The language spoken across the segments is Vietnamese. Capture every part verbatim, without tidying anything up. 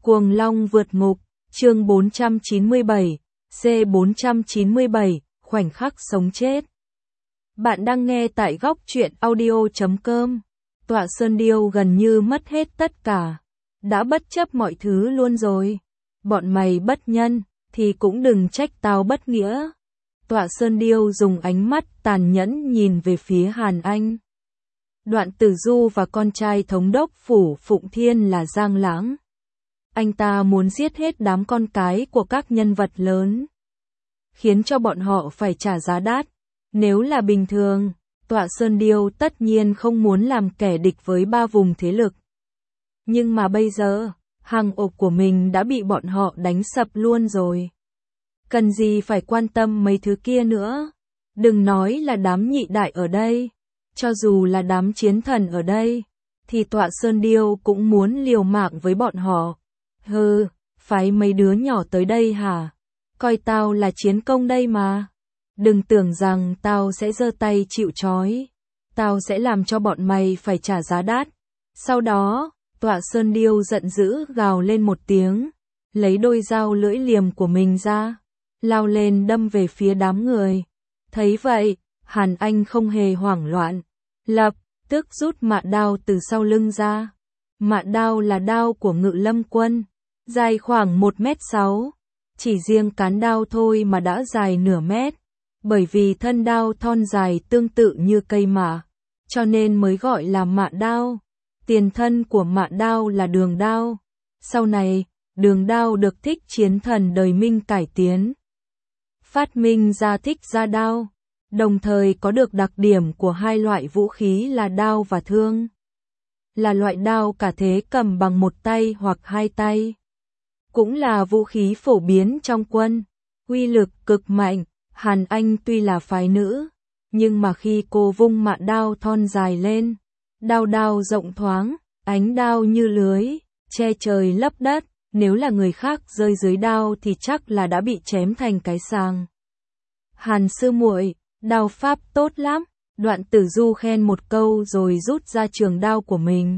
Cuồng Long vượt ngục, chương bốn trăm chín mươi bảy, C bốn trăm chín mươi bảy, khoảnh khắc sống chết. Bạn đang nghe tại góc truyện audio chấm com. Tọa Sơn Điêu gần như mất hết tất cả. Đã bất chấp mọi thứ luôn rồi. Bọn mày bất nhân, thì cũng đừng trách tao bất nghĩa. Tọa Sơn Điêu dùng ánh mắt tàn nhẫn nhìn về phía Hàn Anh. Đoạn Tử Du và con trai thống đốc phủ Phụng Thiên là Giang Lãng. Anh ta muốn giết hết đám con cái của các nhân vật lớn, khiến cho bọn họ phải trả giá đắt. Nếu là bình thường, Tọa Sơn Điêu tất nhiên không muốn làm kẻ địch với ba vùng thế lực. Nhưng mà bây giờ, hàng ộp của mình đã bị bọn họ đánh sập luôn rồi. Cần gì phải quan tâm mấy thứ kia nữa. Đừng nói là đám nhị đại ở đây, cho dù là đám chiến thần ở đây, thì Tọa Sơn Điêu cũng muốn liều mạng với bọn họ. Hừ, phái mấy đứa nhỏ tới đây hả? Coi tao là chiến công đây mà. Đừng tưởng rằng tao sẽ giơ tay chịu trói. Tao sẽ làm cho bọn mày phải trả giá đắt. Sau đó, Tọa Sơn Điêu giận dữ gào lên một tiếng, lấy đôi dao lưỡi liềm của mình ra, lao lên đâm về phía đám người. Thấy vậy, Hàn Anh không hề hoảng loạn, lập tức rút mạ đao từ sau lưng ra. Mạ đao là đao của Ngự Lâm Quân, dài khoảng một mét sáu, chỉ riêng cán đao thôi mà đã dài nửa mét, bởi vì thân đao thon dài tương tự như cây mạ, cho nên mới gọi là mạ đao. Tiền thân của mạ đao là đường đao, sau này, đường đao được Thích Chiến Thần đời Minh cải tiến, phát minh ra Thích Gia đao, đồng thời có được đặc điểm của hai loại vũ khí là đao và thương. Là loại đao cả thế cầm bằng một tay hoặc hai tay. Cũng là vũ khí phổ biến trong quân, uy lực cực mạnh. Hàn Anh tuy là phái nữ, nhưng mà khi cô vung mạ đao thon dài lên, đao đao rộng thoáng, ánh đao như lưới, che trời lấp đất, nếu là người khác rơi dưới đao thì chắc là đã bị chém thành cái sàng. Hàn sư muội, đao pháp tốt lắm. Đoạn Tử Du khen một câu rồi rút ra trường đao của mình.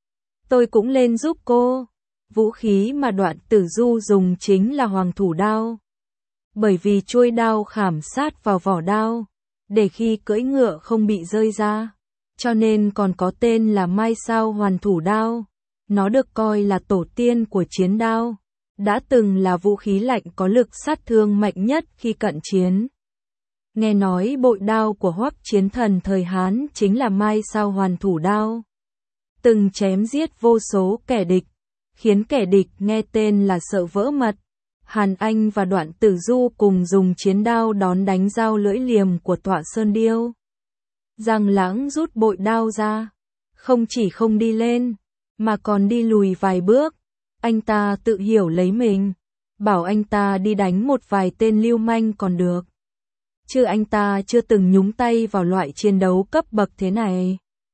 Tôi cũng lên giúp cô. Vũ khí mà Đoạn Tử Du dùng chính là Hoàng Thủ Đao. Bởi vì chuôi đao khảm sát vào vỏ đao, để khi cưỡi ngựa không bị rơi ra, cho nên còn có tên là Mai Sao Hoàn Thủ Đao. Nó được coi là tổ tiên của chiến đao, đã từng là vũ khí lạnh có lực sát thương mạnh nhất khi cận chiến. Nghe nói bội đao của Hoắc Chiến Thần thời Hán chính là Mai Sao Hoàn Thủ Đao, từng chém giết vô số kẻ địch, khiến kẻ địch nghe tên là sợ vỡ mật. Hàn Anh và Đoạn Tử Du cùng dùng chiến đao đón đánh dao lưỡi liềm của Tọa Sơn Điêu. Giang Lãng rút bội đao ra, không chỉ không đi lên, mà còn đi lùi vài bước. Anh ta tự hiểu lấy mình, bảo anh ta đi đánh một vài tên lưu manh còn được, chứ anh ta chưa từng nhúng tay vào loại chiến đấu cấp bậc thế này.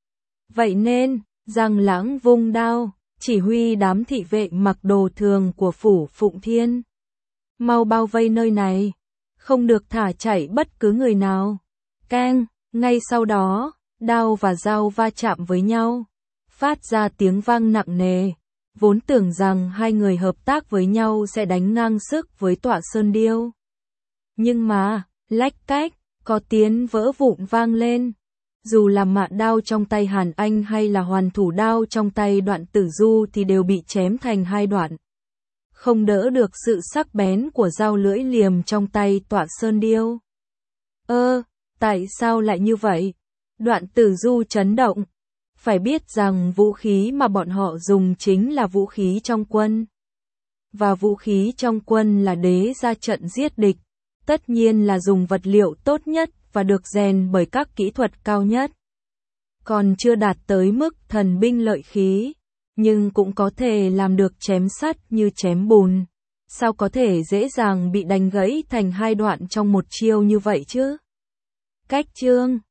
Vậy nên, Giang Lãng vung đao, chỉ huy đám thị vệ mặc đồ thường của phủ Phụng Thiên. Mau bao vây nơi này, không được thả chạy bất cứ người nào. Keng, ngay sau đó, đao và dao va chạm với nhau, phát ra tiếng vang nặng nề. Vốn tưởng rằng hai người hợp tác với nhau sẽ đánh ngang sức với Tọa Sơn Điêu. Nhưng mà, lách cách, có tiếng vỡ vụn vang lên. Dù là mạ đao trong tay Hàn Anh hay là Hoàn Thủ Đao trong tay Đoạn Tử Du thì đều bị chém thành hai đoạn, không đỡ được sự sắc bén của dao lưỡi liềm trong tay Tọa Sơn Điêu. Ơ, tại sao lại như vậy? Đoạn Tử Du chấn động. Phải biết rằng vũ khí mà bọn họ dùng chính là vũ khí trong quân. Và vũ khí trong quân là đế ra trận giết địch. Tất nhiên là dùng vật liệu tốt nhất và được rèn bởi các kỹ thuật cao nhất. Còn chưa đạt tới mức thần binh lợi khí, nhưng cũng có thể làm được chém sắt như chém bùn. Sao có thể dễ dàng bị đánh gãy thành hai đoạn trong một chiêu như vậy chứ? Cách chương